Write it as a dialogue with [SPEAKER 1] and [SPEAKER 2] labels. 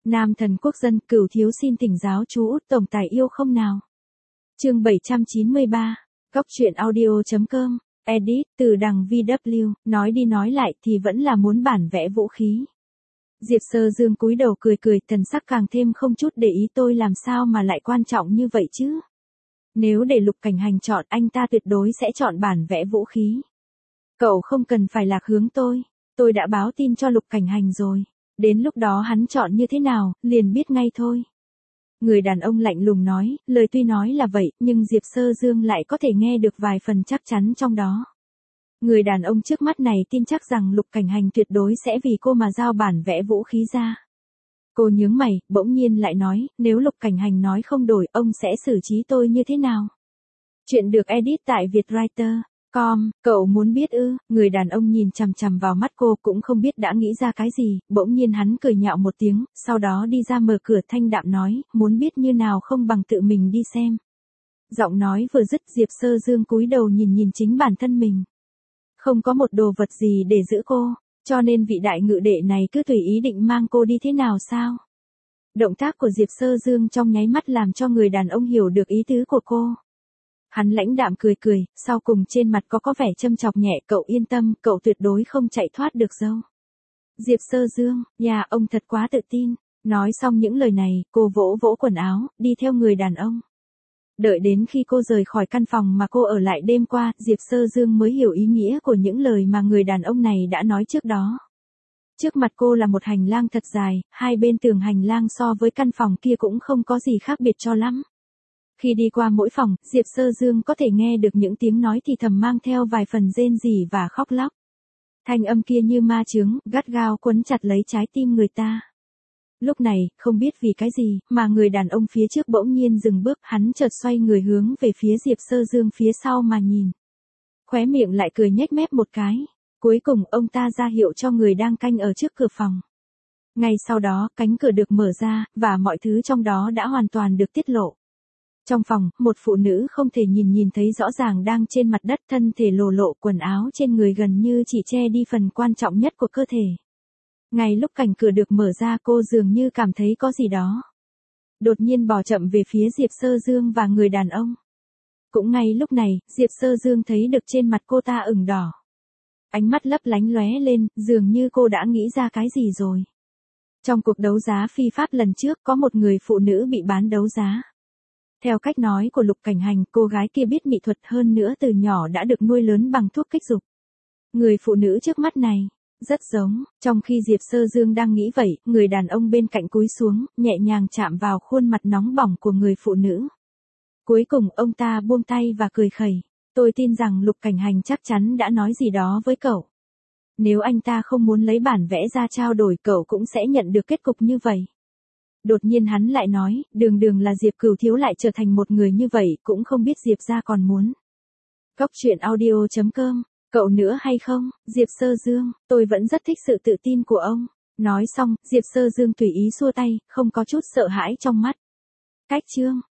[SPEAKER 1] Nam thần quốc dân, Cửu thiếu xin thỉnh giáo chú Út tổng tài yêu không nào. Chương 793. Góc truyện audio.com. Edit từ đằng VW, nói đi nói lại thì vẫn là muốn bản vẽ vũ khí. Diệp Sơ Dương cúi đầu cười cười, thần sắc càng thêm không chút để ý, tôi làm sao mà lại quan trọng như vậy chứ? Nếu để Lục Cảnh Hành chọn, anh ta tuyệt đối sẽ chọn bản vẽ vũ khí. Cậu không cần phải lạc hướng tôi đã báo tin cho Lục Cảnh Hành rồi. Đến lúc đó hắn chọn như thế nào, liền biết ngay thôi. Người đàn ông lạnh lùng nói, lời tuy nói là vậy, nhưng Diệp Sơ Dương lại có thể nghe được vài phần chắc chắn trong đó. Người đàn ông trước mắt này tin chắc rằng Lục Cảnh Hành tuyệt đối sẽ vì cô mà giao bản vẽ vũ khí ra. Cô nhướng mày, bỗng nhiên lại nói, nếu Lục Cảnh Hành nói không đổi, ông sẽ xử trí tôi như thế nào? Chuyện được edit tại vietwriter.com, cậu muốn biết ư? Người đàn ông nhìn chằm chằm vào mắt cô, cũng không biết đã nghĩ ra cái gì, bỗng nhiên hắn cười nhạo một tiếng, sau đó đi ra mở cửa, thanh đạm nói, muốn biết như nào không bằng tự mình đi xem. Giọng nói vừa dứt, Diệp Sơ Dương cúi đầu nhìn chính bản thân mình. Không có một đồ vật gì để giữ cô, cho nên vị đại ngự đệ này cứ tùy ý định mang cô đi thế nào sao? Động tác của Diệp Sơ Dương trong nháy mắt làm cho người đàn ông hiểu được ý tứ của cô. Hắn lãnh đạm cười cười, sau cùng trên mặt có vẻ châm chọc nhẹ, cậu yên tâm, cậu tuyệt đối không chạy thoát được đâu. Diệp Sơ Dương, ông thật quá tự tin. Nói xong những lời này, cô vỗ vỗ quần áo, đi theo người đàn ông. Đợi đến khi cô rời khỏi căn phòng mà cô ở lại đêm qua, Diệp Sơ Dương mới hiểu ý nghĩa của những lời mà người đàn ông này đã nói trước đó. Trước mặt cô là một hành lang thật dài, hai bên tường hành lang so với căn phòng kia cũng không có gì khác biệt cho lắm. Khi đi qua mỗi phòng, Diệp Sơ Dương có thể nghe được những tiếng nói thì thầm mang theo vài phần rên rỉ và khóc lóc. Thanh âm kia như ma chướng, gắt gao quấn chặt lấy trái tim người ta. Lúc này, không biết vì cái gì, mà người đàn ông phía trước bỗng nhiên dừng bước, hắn chợt xoay người hướng về phía Diệp Sơ Dương phía sau mà nhìn. Khóe miệng lại cười nhếch mép một cái. Cuối cùng, ông ta ra hiệu cho người đang canh ở trước cửa phòng. Ngay sau đó, cánh cửa được mở ra, và mọi thứ trong đó đã hoàn toàn được tiết lộ. Trong phòng, một phụ nữ không thể nhìn thấy rõ ràng đang trên mặt đất, thân thể lồ lộ, quần áo trên người gần như chỉ che đi phần quan trọng nhất của cơ thể. Ngay lúc cánh cửa được mở ra, cô dường như cảm thấy có gì đó. Đột nhiên bò chậm về phía Diệp Sơ Dương và người đàn ông. Cũng ngay lúc này, Diệp Sơ Dương thấy được trên mặt cô ta ửng đỏ. Ánh mắt lấp lánh lóe lên, dường như cô đã nghĩ ra cái gì rồi. Trong cuộc đấu giá phi pháp lần trước, có một người phụ nữ bị bán đấu giá. Theo cách nói của Lục Cảnh Hành, cô gái kia biết mỹ thuật, hơn nữa từ nhỏ đã được nuôi lớn bằng thuốc kích dục. Người phụ nữ trước mắt này rất giống. Trong khi Diệp Sơ Dương đang nghĩ vậy, người đàn ông bên cạnh cúi xuống, nhẹ nhàng chạm vào khuôn mặt nóng bỏng của người phụ nữ. Cuối cùng ông ta buông tay và cười khẩy. Tôi tin rằng Lục Cảnh Hành chắc chắn đã nói gì đó với cậu. Nếu anh ta không muốn lấy bản vẽ ra trao đổi, cậu cũng sẽ nhận được kết cục như vậy. Đột nhiên hắn lại nói, đường là Diệp Cửu thiếu lại trở thành một người như vậy, cũng không biết Diệp gia còn muốn. Góc truyện audio.com. Cậu nữa hay không, Diệp Sơ Dương, tôi vẫn rất thích sự tự tin của ông. Nói xong, Diệp Sơ Dương tùy ý xua tay, không có chút sợ hãi trong mắt. Cách chương.